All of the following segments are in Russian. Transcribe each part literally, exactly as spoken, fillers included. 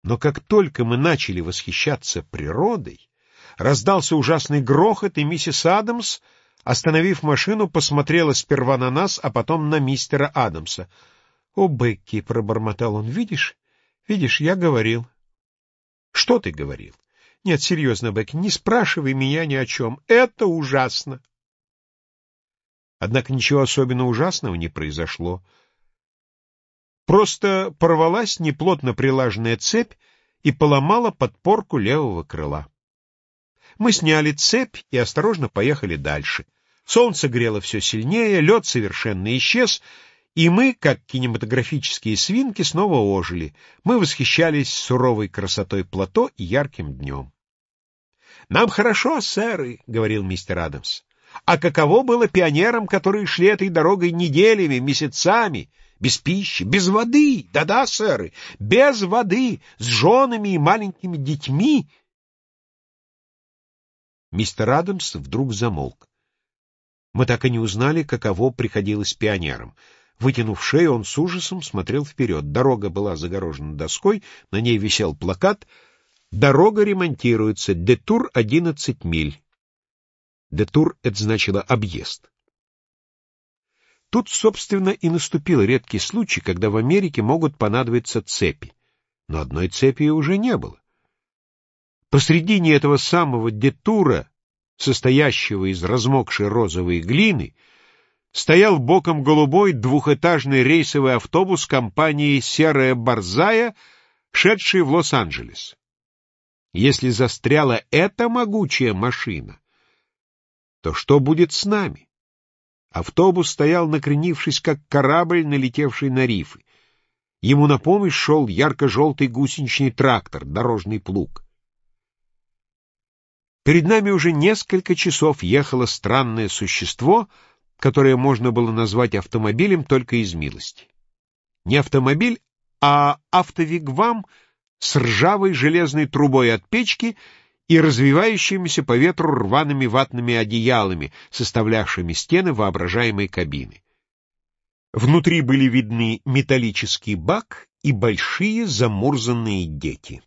Но как только мы начали восхищаться природой, раздался ужасный грохот, и миссис Адамс, остановив машину, посмотрела сперва на нас, а потом на мистера Адамса. — О, Бекки, — пробормотал он, — видишь, видишь, я говорил. — Что ты говорил? — Нет, серьезно, Бекки, не спрашивай меня ни о чем. Это ужасно. Однако ничего особенно ужасного не произошло. Просто порвалась неплотно прилаженная цепь и поломала подпорку левого крыла. Мы сняли цепь и осторожно поехали дальше. Солнце грело все сильнее, лед совершенно исчез, и мы, как кинематографические свинки, снова ожили. Мы восхищались суровой красотой плато и ярким днем. — Нам хорошо, сэры, — говорил мистер Адамс. — А каково было пионерам, которые шли этой дорогой неделями, месяцами, без пищи, без воды, да-да, сэры, без воды, с женами и маленькими детьми? Мистер Адамс вдруг замолк. Мы так и не узнали, каково приходилось пионерам. Вытянув шею, он с ужасом смотрел вперед. Дорога была загорожена доской, на ней висел плакат «Дорога ремонтируется, детур одиннадцать миль». Детур — это значило объезд. Тут, собственно, и наступил редкий случай, когда в Америке могут понадобиться цепи. Но одной цепи уже не было. Посредине этого самого детура, состоящего из размокшей розовой глины, стоял боком голубой двухэтажный рейсовый автобус компании «Серая борзая», шедший в Лос-Анджелес. Если застряла эта могучая машина, то что будет с нами? Автобус стоял, накренившись, как корабль, налетевший на рифы. Ему на помощь шел ярко-желтый гусеничный трактор, дорожный плуг. Перед нами уже несколько часов ехало странное существо, которое можно было назвать автомобилем только из милости. Не автомобиль, а автовигвам с ржавой железной трубой от печки и развивающимися по ветру рваными ватными одеялами, составлявшими стены воображаемой кабины. Внутри были видны металлический бак и большие замурзанные дети.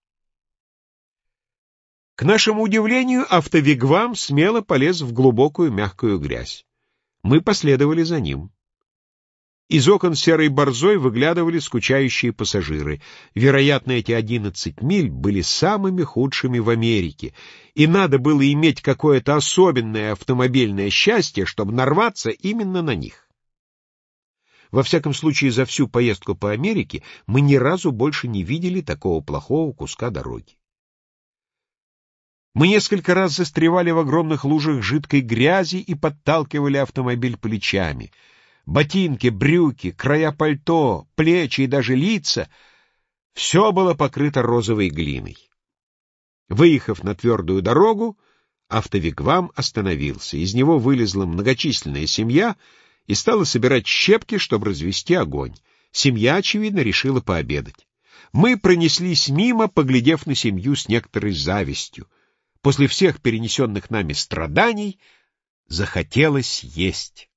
К нашему удивлению, автовигвам смело полез в глубокую мягкую грязь. Мы последовали за ним. Из окон серой борзой выглядывали скучающие пассажиры. Вероятно, эти одиннадцать миль были самыми худшими в Америке, и надо было иметь какое-то особенное автомобильное счастье, чтобы нарваться именно на них. Во всяком случае, за всю поездку по Америке мы ни разу больше не видели такого плохого куска дороги. Мы несколько раз застревали в огромных лужах жидкой грязи и подталкивали автомобиль плечами. Ботинки, брюки, края пальто, плечи и даже лица — все было покрыто розовой глиной. Выехав на твердую дорогу, автовигвам остановился. Из него вылезла многочисленная семья и стала собирать щепки, чтобы развести огонь. Семья, очевидно, решила пообедать. Мы пронеслись мимо, поглядев на семью с некоторой завистью. После всех перенесенных нами страданий захотелось есть.